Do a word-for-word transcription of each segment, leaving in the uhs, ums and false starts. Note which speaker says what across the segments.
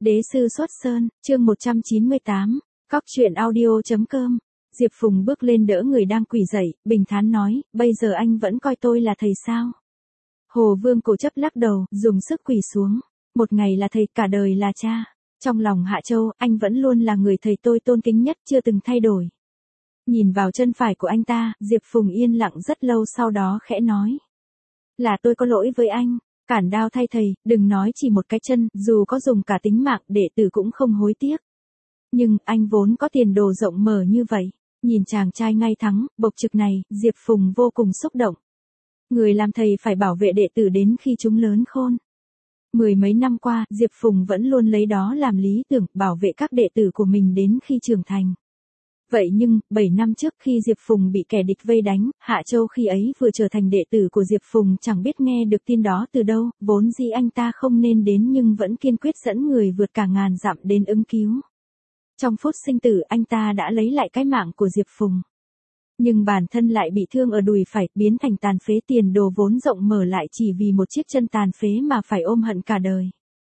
Speaker 1: Đế sư xuất sơn, chương một trăm chín mươi tám, cóc truyện audio.com. Diệp Phùng bước lên đỡ người đang quỳ dậy, bình thản nói, bây giờ anh vẫn coi tôi là thầy sao? Hồ Vương cổ chấp lắc đầu, dùng sức quỳ xuống. Một ngày là thầy, cả đời là cha. Trong lòng Hạ Châu, anh vẫn luôn là người thầy tôi tôn kính nhất, chưa từng thay đổi. Nhìn vào chân phải của anh ta, Diệp Phùng yên lặng rất lâu, sau đó khẽ nói. Là tôi có lỗi với anh. Cản đao thay thầy, đừng nói chỉ một cái chân, dù có dùng cả tính mạng, đệ tử cũng không hối tiếc. Nhưng, anh vốn có tiền đồ rộng mở như vậy. Nhìn chàng trai ngay thẳng, bộc trực này, Diệp Phùng vô cùng xúc động. Người làm thầy phải bảo vệ đệ tử đến khi chúng lớn khôn. Mười mấy năm qua, Diệp Phùng vẫn luôn lấy đó làm lý tưởng, bảo vệ các đệ tử của mình đến khi trưởng thành. Vậy nhưng, bảy năm trước khi Diệp Phùng bị kẻ địch vây đánh, Hạ Châu khi ấy vừa trở thành đệ tử của Diệp Phùng, chẳng biết nghe được tin đó từ đâu, vốn dĩ anh ta không nên đến nhưng vẫn kiên quyết dẫn người vượt cả ngàn dặm đến ứng cứu. Trong phút sinh tử, anh ta đã lấy lại cái mạng của Diệp Phùng. Nhưng bản thân lại bị thương ở đùi phải, biến thành tàn phế, tiền đồ vốn rộng mở lại chỉ vì một chiếc chân tàn phế mà phải ôm hận cả đời.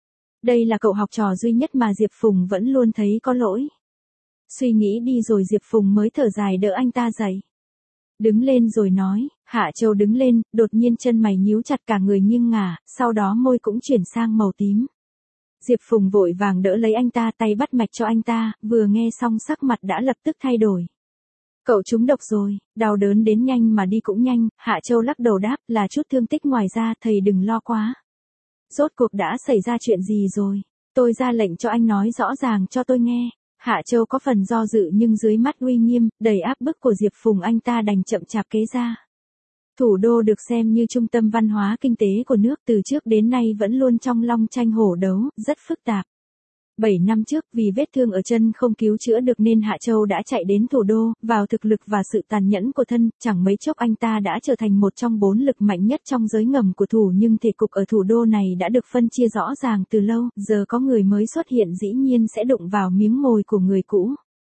Speaker 1: Đây là cậu học trò duy nhất mà Diệp Phùng vẫn luôn thấy có lỗi. Suy nghĩ đi rồi Diệp Phùng mới thở dài đỡ anh ta dậy. Đứng lên rồi nói, Hạ Châu đứng lên, đột nhiên chân mày nhíu chặt, cả người nghiêng ngả, sau đó môi cũng chuyển sang màu tím. Diệp Phùng vội vàng đỡ lấy anh ta, tay bắt mạch cho anh ta, vừa nghe xong sắc mặt đã lập tức thay đổi. Cậu trúng độc rồi, đau đớn đến nhanh mà đi cũng nhanh, Hạ Châu lắc đầu đáp, là chút thương tích ngoài ra, thầy đừng lo quá. Rốt cuộc đã xảy ra chuyện gì rồi? Tôi ra lệnh cho anh nói rõ ràng cho tôi nghe. Hạ Châu có phần do dự nhưng dưới mắt uy nghiêm, đầy áp bức của Diệp Phùng anh ta đành chậm chạp kế ra. Thủ đô được xem như trung tâm văn hóa kinh tế của nước, từ trước đến nay vẫn luôn trong long tranh hổ đấu, rất phức tạp. Bảy năm trước, vì vết thương ở chân không cứu chữa được nên Hạ Châu đã chạy đến thủ đô, vào thực lực và sự tàn nhẫn của thân, chẳng mấy chốc anh ta đã trở thành một trong bốn lực mạnh nhất trong giới ngầm của thủ, nhưng thể cục ở thủ đô này đã được phân chia rõ ràng từ lâu, giờ có người mới xuất hiện dĩ nhiên sẽ đụng vào miếng mồi của người cũ.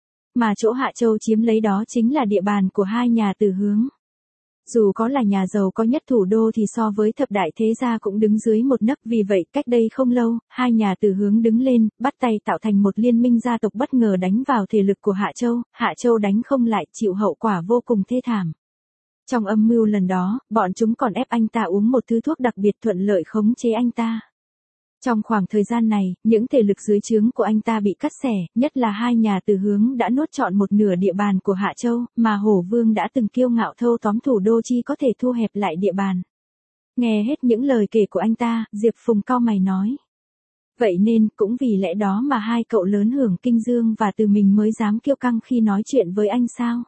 Speaker 1: Mà chỗ Hạ Châu chiếm lấy đó chính là địa bàn của hai nhà Từ Hướng. Dù có là nhà giàu có nhất thủ đô thì so với thập đại thế gia cũng đứng dưới một nấc, vì vậy cách đây không lâu, hai nhà Từ Hướng đứng lên, bắt tay tạo thành một liên minh gia tộc bất ngờ đánh vào thể lực của Hạ Châu, Hạ Châu đánh không lại, chịu hậu quả vô cùng thê thảm. Trong âm mưu lần đó, bọn chúng còn ép anh ta uống một thứ thuốc đặc biệt thuận lợi khống chế anh ta. Trong khoảng thời gian này, những thể lực dưới trướng của anh ta bị cắt xẻ, nhất là hai nhà Từ Hướng đã nuốt trọn một nửa địa bàn của Hạ Châu, mà Hổ Vương đã từng kiêu ngạo thâu tóm thủ đô chi có thể thu hẹp lại địa bàn. Nghe hết những lời kể của anh ta, Diệp Phùng cau mày nói. Vậy nên, cũng vì lẽ đó mà hai cậu lớn Hưởng Kinh Dương và Từ mình mới dám kiêu căng khi nói chuyện với anh sao?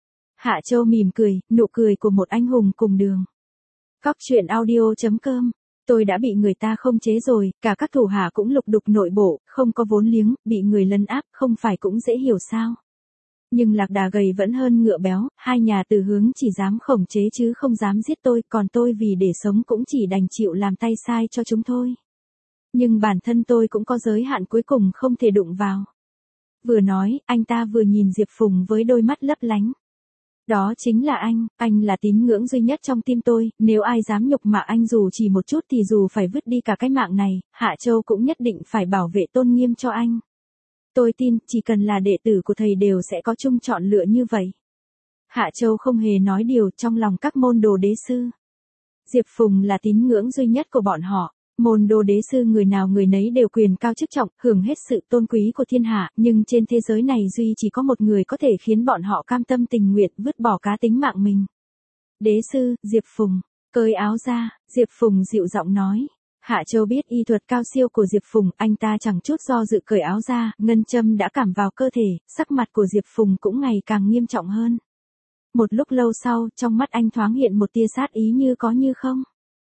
Speaker 1: Hạ Châu mỉm cười, nụ cười của một anh hùng cùng đường. Cóc truyện audio.com. Tôi đã bị người ta không chế rồi, cả các thủ hạ cũng lục đục nội bộ, không có vốn liếng, bị người lấn áp, không phải cũng dễ hiểu sao. Nhưng lạc đà gầy vẫn hơn ngựa béo, hai nhà Từ Hướng chỉ dám khống chế chứ không dám giết tôi, còn tôi vì để sống cũng chỉ đành chịu làm tay sai cho chúng thôi. Nhưng bản thân tôi cũng có giới hạn cuối cùng không thể đụng vào. Vừa nói, anh ta vừa nhìn Diệp Phùng với đôi mắt lấp lánh. Đó chính là anh, anh là tín ngưỡng duy nhất trong tim tôi, nếu ai dám nhục mạ anh dù chỉ một chút thì dù phải vứt đi cả cái mạng này, Hạ Châu cũng nhất định phải bảo vệ tôn nghiêm cho anh. Tôi tin, chỉ cần là đệ tử của thầy đều sẽ có chung chọn lựa như vậy. Hạ Châu không hề nói điều trong lòng các môn đồ đế sư. Diệp Phùng là tín ngưỡng duy nhất của bọn họ. Môn đồ đế sư người nào người nấy đều quyền cao chức trọng, hưởng hết sự tôn quý của thiên hạ, nhưng trên thế giới này duy chỉ có một người có thể khiến bọn họ cam tâm tình nguyện vứt bỏ cá tính mạng mình. Đế sư, Diệp Phùng, cởi áo ra, Diệp Phùng dịu giọng nói. Hạ Châu biết y thuật cao siêu của Diệp Phùng, anh ta chẳng chút do dự cởi áo ra, ngân châm đã cảm vào cơ thể, sắc mặt của Diệp Phùng cũng ngày càng nghiêm trọng hơn. Một lúc lâu sau, trong mắt anh thoáng hiện một tia sát ý như có như không.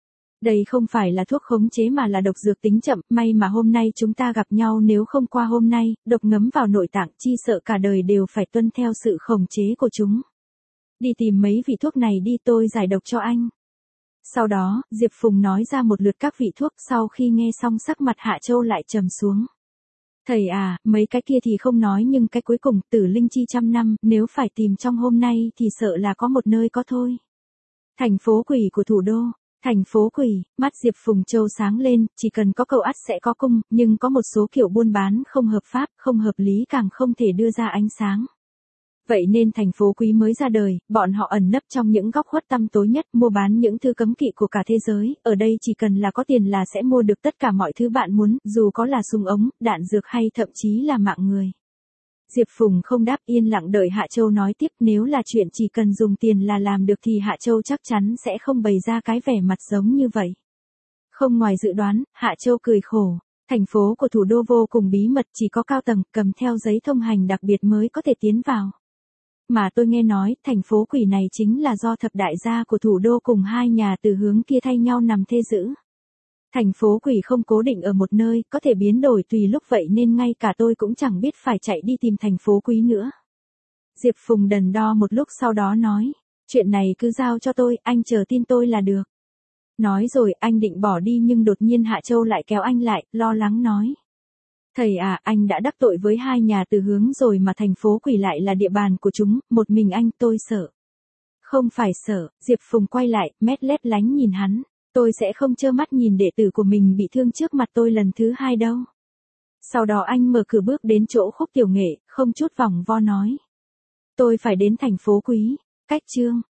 Speaker 1: Đây không phải là thuốc khống chế mà là độc dược tính chậm, may mà hôm nay chúng ta gặp nhau, nếu không qua hôm nay, độc ngấm vào nội tạng, chi sợ cả đời đều phải tuân theo sự khống chế của chúng. Đi tìm mấy vị thuốc này đi, tôi giải độc cho anh. Sau đó, Diệp Phùng nói ra một lượt các vị thuốc, sau khi nghe xong sắc mặt Hạ Châu lại trầm xuống. Thầy à, mấy cái kia thì không nói nhưng cái cuối cùng, Tử Linh Chi trăm năm, nếu phải tìm trong hôm nay thì sợ là có một nơi có thôi. Thành phố quỷ của thủ đô. Thành phố quỷ, mắt Diệp Phùng Châu sáng lên, chỉ cần có cầu ắt sẽ có cung, nhưng có một số kiểu buôn bán không hợp pháp, không hợp lý càng không thể đưa ra ánh sáng. Vậy nên thành phố quý mới ra đời, bọn họ ẩn nấp trong những góc khuất tăm tối nhất, mua bán những thứ cấm kỵ của cả thế giới, ở đây chỉ cần là có tiền là sẽ mua được tất cả mọi thứ bạn muốn, dù có là súng ống, đạn dược hay thậm chí là mạng người. Diệp Phùng không đáp, yên lặng đợi Hạ Châu nói tiếp, nếu là chuyện chỉ cần dùng tiền là làm được thì Hạ Châu chắc chắn sẽ không bày ra cái vẻ mặt giống như vậy. Không ngoài dự đoán, Hạ Châu cười khổ. Thành phố của thủ đô vô cùng bí mật, chỉ có cao tầng cầm theo giấy thông hành đặc biệt mới có thể tiến vào. Mà tôi nghe nói, thành phố quỷ này chính là do thập đại gia của thủ đô cùng hai nhà từ hướng kia thay nhau nằm thê giữ. Thành phố quỷ không cố định ở một nơi, có thể biến đổi tùy lúc, vậy nên ngay cả tôi cũng chẳng biết phải chạy đi tìm thành phố quý nữa. Diệp Phùng đần đo một lúc sau đó nói, chuyện này cứ giao cho tôi, anh chờ tin tôi là được. Nói rồi anh định bỏ đi nhưng đột nhiên Hạ Châu lại kéo anh lại, lo lắng nói. Thầy à, anh đã đắc tội với hai nhà từ hướng rồi mà thành phố quỷ lại là địa bàn của chúng, một mình anh tôi sợ. Không phải sợ, Diệp Phùng quay lại, mét lép lánh nhìn hắn. Tôi sẽ không trơ mắt nhìn đệ tử của mình bị thương trước mặt tôi lần thứ hai đâu. Sau đó anh mở cửa bước đến chỗ Khúc Tiểu Nghệ, không chút vòng vo nói. Tôi phải đến thành phố quý, cách chương.